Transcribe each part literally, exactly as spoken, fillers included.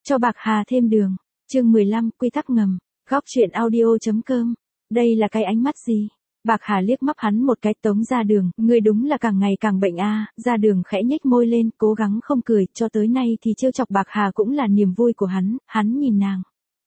Cho bạc hà thêm đường. Chương mười lăm, quy tắc ngầm. Góc truyện audio chấm com. Đây là cái ánh mắt gì? Bạc hà liếc mắt hắn một cái. Tống Ra Đường, ngươi đúng là càng ngày càng bệnh a. À. Ra Đường khẽ nhếch môi lên, cố gắng không cười, cho tới nay thì trêu chọc bạc hà cũng là niềm vui của hắn. Hắn nhìn nàng.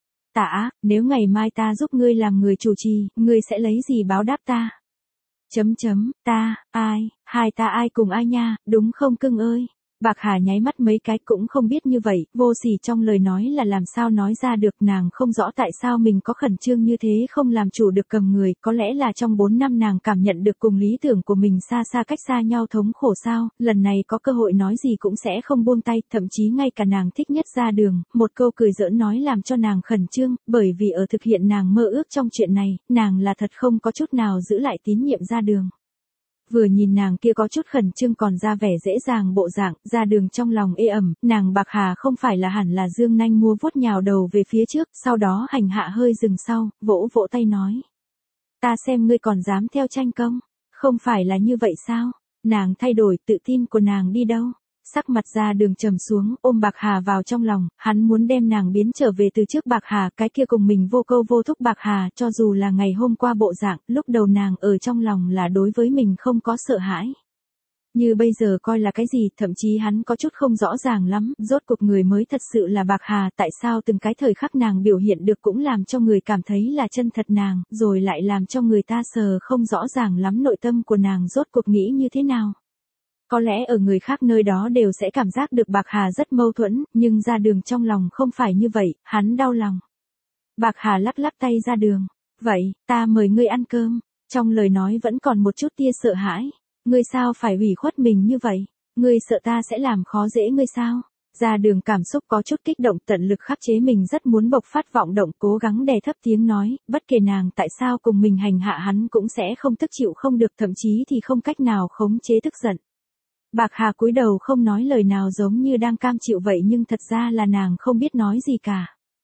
Tả, nếu ngày mai ta giúp ngươi làm người chủ trì, ngươi sẽ lấy gì báo đáp ta? Chấm chấm, ta, ai, hai ta ai cùng ai nha, đúng không cưng ơi? Bạc hà nháy mắt mấy cái cũng không biết như vậy, vô sỉ trong lời nói là làm sao nói ra được. Nàng không rõ tại sao mình có khẩn trương như thế không làm chủ được cầm người, có lẽ là trong bốn năm nàng cảm nhận được cùng lý tưởng của mình xa xa cách xa nhau thống khổ sao, lần này có cơ hội nói gì cũng sẽ không buông tay, thậm chí ngay cả nàng thích nhất Ra Đường, một câu cười giỡn nói làm cho nàng khẩn trương, bởi vì ở thực hiện nàng mơ ước trong chuyện này, nàng là thật không có chút nào giữ lại tín nhiệm Ra Đường. Vừa nhìn nàng kia có chút khẩn trương còn ra vẻ dễ dàng bộ dạng, Ra Đường trong lòng ê ẩm, nàng bạc hà không phải là hẳn là dương nanh múa vuốt nhào đầu về phía trước, sau đó hành hạ hơi dừng sau, vỗ vỗ tay nói. Ta xem ngươi còn dám theo tranh công, không phải là như vậy sao? Nàng thay đổi, tự tin của nàng đi đâu? Sắc mặt Ra Đường trầm xuống, ôm bạc hà vào trong lòng, hắn muốn đem nàng biến trở về từ trước bạc hà, cái kia cùng mình vô câu vô thúc bạc hà, cho dù là ngày hôm qua bộ dạng, lúc đầu nàng ở trong lòng là đối với mình không có sợ hãi. Như bây giờ coi là cái gì, thậm chí hắn có chút không rõ ràng lắm, rốt cuộc người mới thật sự là bạc hà, tại sao từng cái thời khắc nàng biểu hiện được cũng làm cho người cảm thấy là chân thật nàng, rồi lại làm cho người ta sờ không rõ ràng lắm nội tâm của nàng rốt cuộc nghĩ như thế nào. Có lẽ ở người khác nơi đó đều sẽ cảm giác được bạc hà rất mâu thuẫn, nhưng Ra Đường trong lòng không phải như vậy, hắn đau lòng. Bạc hà lắc lắc tay Ra Đường. Vậy, ta mời ngươi ăn cơm. Trong lời nói vẫn còn một chút tia sợ hãi. Ngươi sao phải ủy khuất mình như vậy? Ngươi sợ ta sẽ làm khó dễ ngươi sao? Ra Đường cảm xúc có chút kích động, tận lực khắc chế mình rất muốn bộc phát vọng động, cố gắng đè thấp tiếng nói, bất kể nàng tại sao cùng mình hành hạ hắn cũng sẽ không tức chịu không được, thậm chí thì không cách nào khống chế tức giận. Bạc hà cúi đầu không nói lời nào giống như đang cam chịu vậy nhưng thật ra là nàng không biết nói gì cả.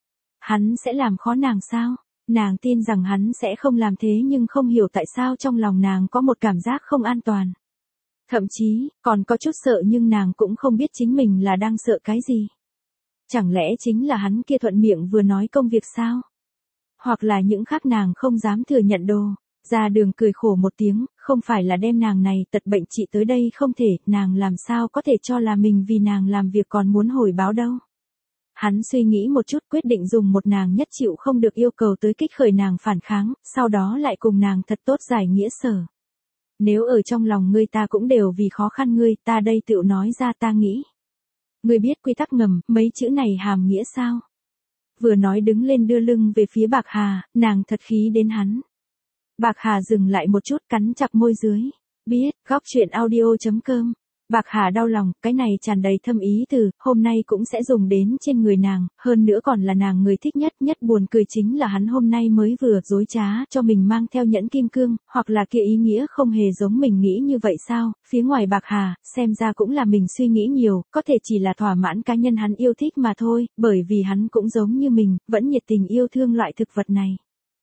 Hắn sẽ làm khó nàng sao? Nàng tin rằng hắn sẽ không làm thế nhưng không hiểu tại sao trong lòng nàng có một cảm giác không an toàn. Thậm chí, còn có chút sợ nhưng nàng cũng không biết chính mình là đang sợ cái gì. Chẳng lẽ chính là hắn kia thuận miệng vừa nói công việc sao? Hoặc là những khác nàng không dám thừa nhận đồ. Ra Đường cười khổ một tiếng, không phải là đem nàng này tật bệnh trị tới đây không thể, nàng làm sao có thể cho là mình vì nàng làm việc còn muốn hồi báo đâu. Hắn suy nghĩ một chút quyết định dùng một nàng nhất chịu không được yêu cầu tới kích khởi nàng phản kháng, sau đó lại cùng nàng thật tốt giải nghĩa sở. Nếu ở trong lòng ngươi ta cũng đều vì khó khăn ngươi, ta đây tự nói ra ta nghĩ. Ngươi biết quy tắc ngầm, mấy chữ này hàm nghĩa sao? Vừa nói đứng lên đưa lưng về phía bạc hà, nàng thật khí đến hắn. Bạc hà dừng lại một chút cắn chặt môi dưới. Biết, góc truyện audio chấm com. Bạc hà đau lòng, cái này tràn đầy thâm ý từ, hôm nay cũng sẽ dùng đến trên người nàng, hơn nữa còn là nàng người thích nhất. Nhất buồn cười chính là hắn hôm nay mới vừa dối trá cho mình mang theo nhẫn kim cương, hoặc là kia ý nghĩa không hề giống mình nghĩ như vậy sao? Phía ngoài bạc hà, xem ra cũng là mình suy nghĩ nhiều, có thể chỉ là thỏa mãn cá nhân hắn yêu thích mà thôi, bởi vì hắn cũng giống như mình, vẫn nhiệt tình yêu thương loại thực vật này.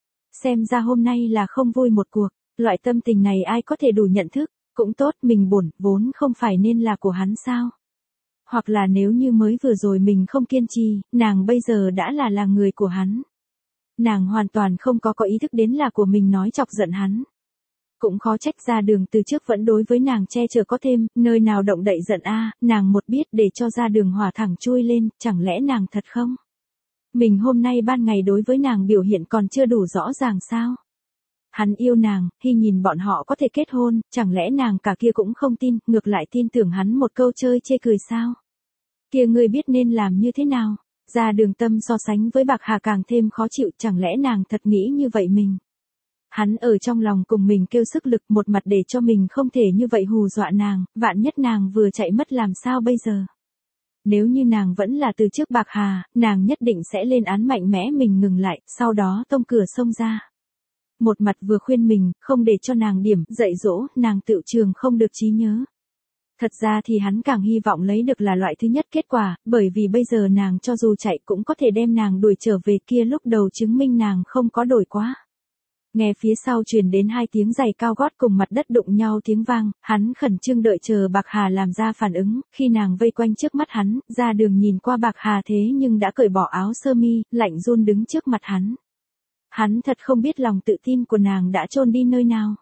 Xem ra hôm nay là không vui một cuộc, loại tâm tình này ai có thể đủ nhận thức, cũng tốt mình buồn, vốn không phải nên là của hắn sao. Hoặc là nếu như mới vừa rồi mình không kiên trì, nàng bây giờ đã là là người của hắn. Nàng hoàn toàn không có có ý thức đến là của mình nói chọc giận hắn. Cũng khó trách Ra Đường từ trước vẫn đối với nàng che chở có thêm, nơi nào động đậy giận a, nàng một biết để cho Ra Đường hỏa thẳng chui lên, chẳng lẽ nàng thật không? Mình hôm nay ban ngày đối với nàng biểu hiện còn chưa đủ rõ ràng sao? Hắn yêu nàng, khi nhìn bọn họ có thể kết hôn, chẳng lẽ nàng cả kia cũng không tin, ngược lại tin tưởng hắn một câu chơi chê cười sao? Kia ngươi biết nên làm như thế nào? Ra Đường tâm so sánh với bạc hà càng thêm khó chịu, chẳng lẽ nàng thật nghĩ như vậy mình? Hắn ở trong lòng cùng mình kêu sức lực một mặt để cho mình không thể như vậy hù dọa nàng, vạn nhất nàng vừa chạy mất làm sao bây giờ? Nếu như nàng vẫn là từ trước bạc hà, nàng nhất định sẽ lên án mạnh mẽ mình ngừng lại, sau đó tông cửa xông ra. Một mặt vừa khuyên mình, không để cho nàng điểm, dạy dỗ, nàng tự trường không được trí nhớ. Thật ra thì hắn càng hy vọng lấy được là loại thứ nhất kết quả, bởi vì bây giờ nàng cho dù chạy cũng có thể đem nàng đuổi trở về kia lúc đầu chứng minh nàng không có đổi quá. Nghe phía sau truyền đến hai tiếng giày cao gót cùng mặt đất đụng nhau tiếng vang, hắn khẩn trương đợi chờ Bạc Hà làm ra phản ứng, khi nàng vây quanh trước mắt hắn, ra đường nhìn qua Bạc Hà thế nhưng đã cởi bỏ áo sơ mi, lạnh run đứng trước mặt hắn. Hắn thật không biết lòng tự tin của nàng đã chôn đi nơi nào.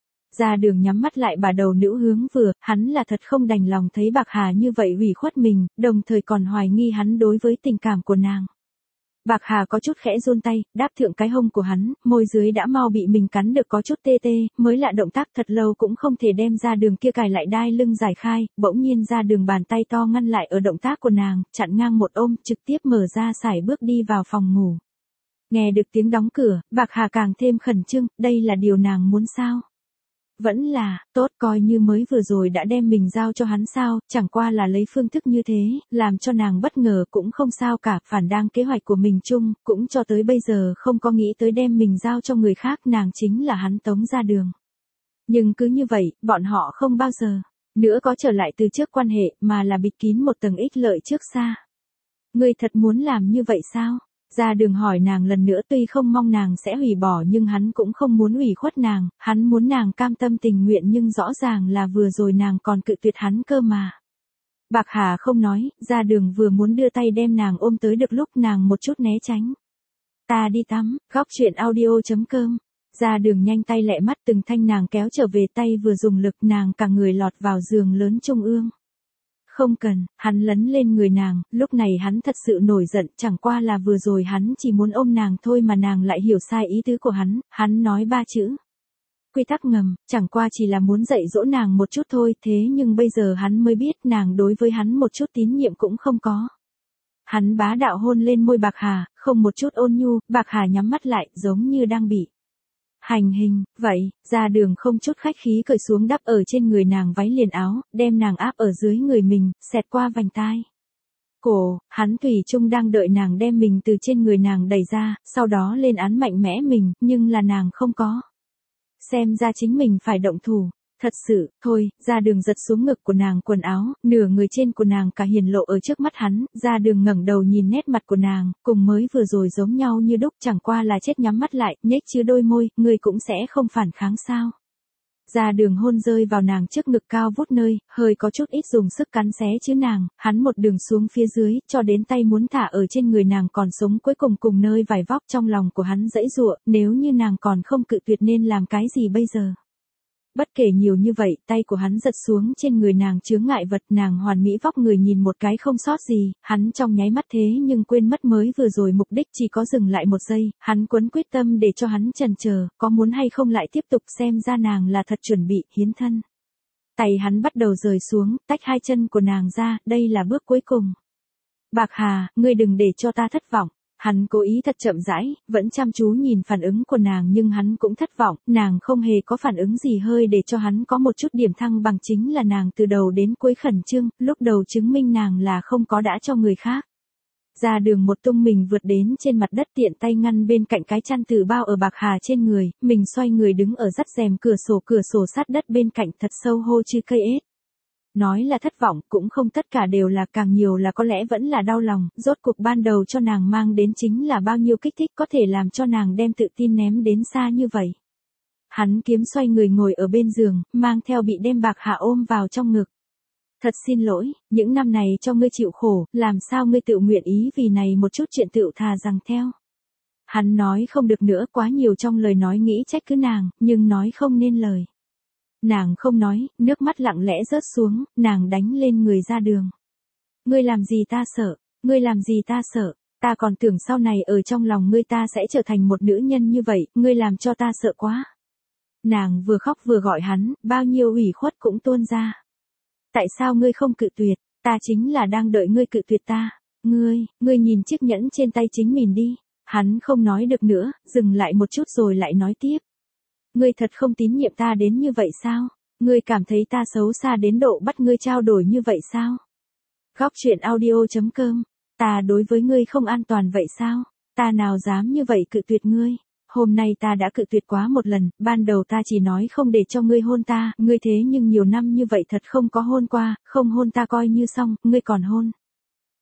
Ra đường nhắm mắt lại bà đầu nữ hướng vừa, hắn là thật không đành lòng thấy Bạc Hà như vậy ủy khuất mình, đồng thời còn hoài nghi hắn đối với tình cảm của nàng. Bạc Hà có chút khẽ run tay, đáp thượng cái hông của hắn, môi dưới đã mau bị mình cắn được có chút tê tê, mới lạ động tác thật lâu cũng không thể đem ra đường kia cài lại đai lưng giải khai, bỗng nhiên ra đường bàn tay to ngăn lại ở động tác của nàng, chặn ngang một ôm, trực tiếp mở ra sải bước đi vào phòng ngủ. Nghe được tiếng đóng cửa, Bạc Hà càng thêm khẩn trương, đây là điều nàng muốn sao? Vẫn là, tốt coi như mới vừa rồi đã đem mình giao cho hắn sao, chẳng qua là lấy phương thức như thế, làm cho nàng bất ngờ cũng không sao cả, phản đang kế hoạch của mình chung, cũng cho tới bây giờ không có nghĩ tới đem mình giao cho người khác, nàng chính là hắn Tống Ra Đường. Nhưng cứ như vậy, bọn họ không bao giờ nữa có trở lại từ trước quan hệ, mà là bịt kín một tầng ích lợi trước xa. Ngươi thật muốn làm như vậy sao? Ra đường hỏi nàng lần nữa, tuy không mong nàng sẽ hủy bỏ nhưng hắn cũng không muốn ủy khuất nàng, hắn muốn nàng cam tâm tình nguyện nhưng rõ ràng là vừa rồi nàng còn cự tuyệt hắn cơ mà. Bạc Hà không nói, ra đường vừa muốn đưa tay đem nàng ôm tới được lúc nàng một chút né tránh. Ta đi tắm, góc chuyện audio chấm com. Ra đường nhanh tay lẹ mắt từng thanh nàng kéo trở về, tay vừa dùng lực nàng cả người lọt vào giường lớn trung ương. Không cần, hắn lấn lên người nàng, lúc này hắn thật sự nổi giận, chẳng qua là vừa rồi hắn chỉ muốn ôm nàng thôi mà nàng lại hiểu sai ý tứ của hắn, hắn nói ba chữ. Quy tắc ngầm, chẳng qua chỉ là muốn dạy dỗ nàng một chút thôi, thế nhưng bây giờ hắn mới biết nàng đối với hắn một chút tín nhiệm cũng không có. Hắn bá đạo hôn lên môi Bạc Hà, không một chút ôn nhu, Bạc Hà nhắm mắt lại, giống như đang bị hành hình, vậy, ra đường không chút khách khí cởi xuống đắp ở trên người nàng váy liền áo, đem nàng áp ở dưới người mình, xẹt qua vành tai. Cổ, hắn thủy chung đang đợi nàng đem mình từ trên người nàng đẩy ra, sau đó lên án mạnh mẽ mình, nhưng là nàng không có. Xem ra chính mình phải động thủ. Thật sự, thôi, ra đường giật xuống ngực của nàng quần áo, nửa người trên của nàng cả hiển lộ ở trước mắt hắn, ra đường ngẩng đầu nhìn nét mặt của nàng, cùng mới vừa rồi giống nhau như đúc, chẳng qua là chết nhắm mắt lại, nhếch chứ đôi môi, ngươi cũng sẽ không phản kháng sao. Ra đường hôn rơi vào nàng trước ngực cao vút nơi, hơi có chút ít dùng sức cắn xé chứ nàng, hắn một đường xuống phía dưới, cho đến tay muốn thả ở trên người nàng còn sống cuối cùng cùng nơi vải vóc trong lòng của hắn dãy giụa, nếu như nàng còn không cự tuyệt nên làm cái gì bây giờ. Bất kể nhiều như vậy, tay của hắn giật xuống trên người nàng chướng ngại vật, nàng hoàn mỹ vóc người nhìn một cái không sót gì, hắn trong nháy mắt thế nhưng quên mất mới vừa rồi mục đích chỉ có dừng lại một giây, hắn quấn quyết tâm để cho hắn chần chờ, có muốn hay không lại tiếp tục, xem ra nàng là thật chuẩn bị hiến thân. Tay hắn bắt đầu rời xuống, tách hai chân của nàng ra, đây là bước cuối cùng. Bạc Hà, ngươi đừng để cho ta thất vọng. Hắn cố ý thật chậm rãi, vẫn chăm chú nhìn phản ứng của nàng nhưng hắn cũng thất vọng, nàng không hề có phản ứng gì hơi để cho hắn có một chút điểm thăng bằng, chính là nàng từ đầu đến cuối khẩn trương, lúc đầu chứng minh nàng là không có đã cho người khác. Ra đường một tung mình vượt đến trên mặt đất, tiện tay ngăn bên cạnh cái chăn từ bao ở Bạc Hà trên người, mình xoay người đứng ở dắt rèm cửa sổ cửa sổ sát đất bên cạnh, thật sâu hô chứ cây ếch. Nói là thất vọng, cũng không tất cả đều là, càng nhiều là có lẽ vẫn là đau lòng, rốt cuộc ban đầu cho nàng mang đến chính là bao nhiêu kích thích có thể làm cho nàng đem tự tin ném đến xa như vậy. Hắn kiếm xoay người ngồi ở bên giường, mang theo bị đem Bạc Hà ôm vào trong ngực. Thật xin lỗi, những năm này cho ngươi chịu khổ, làm sao ngươi tự nguyện ý vì này một chút chuyện tựu thà rằng theo. Hắn nói không được nữa, quá nhiều trong lời nói nghĩ trách cứ nàng, nhưng nói không nên lời. Nàng không nói, nước mắt lặng lẽ rớt xuống, nàng đánh lên người ra đường. Ngươi làm gì ta sợ, ngươi làm gì ta sợ, ta còn tưởng sau này ở trong lòng ngươi ta sẽ trở thành một nữ nhân như vậy, ngươi làm cho ta sợ quá. Nàng vừa khóc vừa gọi hắn, bao nhiêu ủy khuất cũng tuôn ra. Tại sao ngươi không cự tuyệt, ta chính là đang đợi ngươi cự tuyệt ta, ngươi, ngươi nhìn chiếc nhẫn trên tay chính mình đi. Hắn không nói được nữa, dừng lại một chút rồi lại nói tiếp. Ngươi thật không tín nhiệm ta đến như vậy sao? Ngươi cảm thấy ta xấu xa đến độ bắt ngươi trao đổi như vậy sao? Góc chuyện audio chấm com. Ta đối với ngươi không an toàn vậy sao? Ta nào dám như vậy cự tuyệt ngươi? Hôm nay ta đã cự tuyệt quá một lần, ban đầu ta chỉ nói không để cho ngươi hôn ta, ngươi thế nhưng nhiều năm như vậy thật không có hôn qua, không hôn ta coi như xong, ngươi còn hôn.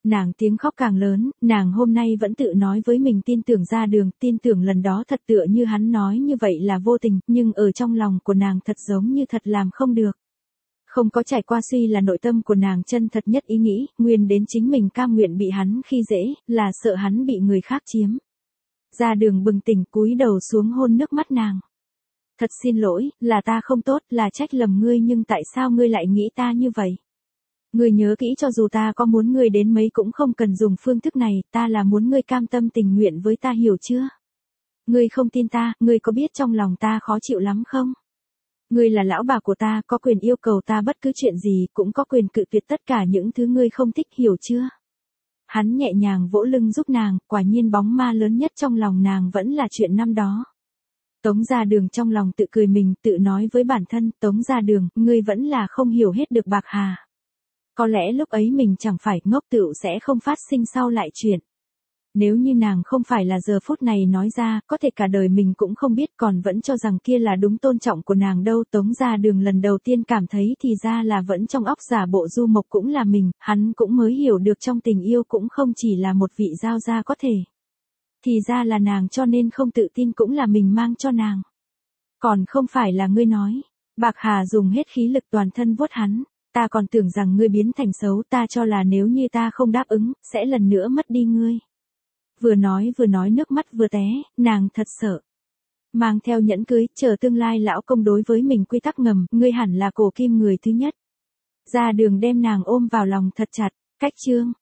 Nàng tiếng khóc càng lớn, nàng hôm nay vẫn tự nói với mình tin tưởng ra đường, tin tưởng lần đó thật tựa như hắn nói như vậy là vô tình, nhưng ở trong lòng của nàng thật giống như thật làm không được. Không có trải qua suy là nội tâm của nàng chân thật nhất ý nghĩ, nguyên đến chính mình cam nguyện bị hắn khi dễ, là sợ hắn bị người khác chiếm. Ra đường bừng tỉnh cúi đầu xuống hôn nước mắt nàng. Thật xin lỗi, là ta không tốt, là trách lầm ngươi nhưng tại sao ngươi lại nghĩ ta như vậy? Ngươi nhớ kỹ cho dù ta có muốn ngươi đến mấy cũng không cần dùng phương thức này, ta là muốn ngươi cam tâm tình nguyện với ta hiểu chưa? Ngươi không tin ta, ngươi có biết trong lòng ta khó chịu lắm không? Ngươi là lão bà của ta, có quyền yêu cầu ta bất cứ chuyện gì, cũng có quyền cự tuyệt tất cả những thứ ngươi không thích hiểu chưa? Hắn nhẹ nhàng vỗ lưng giúp nàng, quả nhiên bóng ma lớn nhất trong lòng nàng vẫn là chuyện năm đó. Tống Gia Đường trong lòng tự cười mình, tự nói với bản thân, Tống Gia Đường, ngươi vẫn là không hiểu hết được Bạc Hà. Có lẽ lúc ấy mình chẳng phải ngốc tựu sẽ không phát sinh sau lại chuyện. Nếu như nàng không phải là giờ phút này nói ra, có thể cả đời mình cũng không biết còn vẫn cho rằng kia là đúng tôn trọng của nàng đâu. Tống Gia Đường lần đầu tiên cảm thấy thì ra là vẫn trong óc giả bộ Du Mộc cũng là mình, hắn cũng mới hiểu được trong tình yêu cũng không chỉ là một vị giao gia có thể. Thì ra là nàng cho nên không tự tin cũng là mình mang cho nàng. Còn không phải là ngươi nói. Bạc Hà dùng hết khí lực toàn thân vuốt hắn. Ta còn tưởng rằng ngươi biến thành xấu, ta cho là nếu như ta không đáp ứng, sẽ lần nữa mất đi ngươi. Vừa nói vừa nói nước mắt vừa té, nàng thật sợ. Mang theo nhẫn cưới, chờ tương lai lão công đối với mình quy tắc ngầm, ngươi hẳn là cổ kim người thứ nhất. Ra đường đem nàng ôm vào lòng thật chặt, cách chương.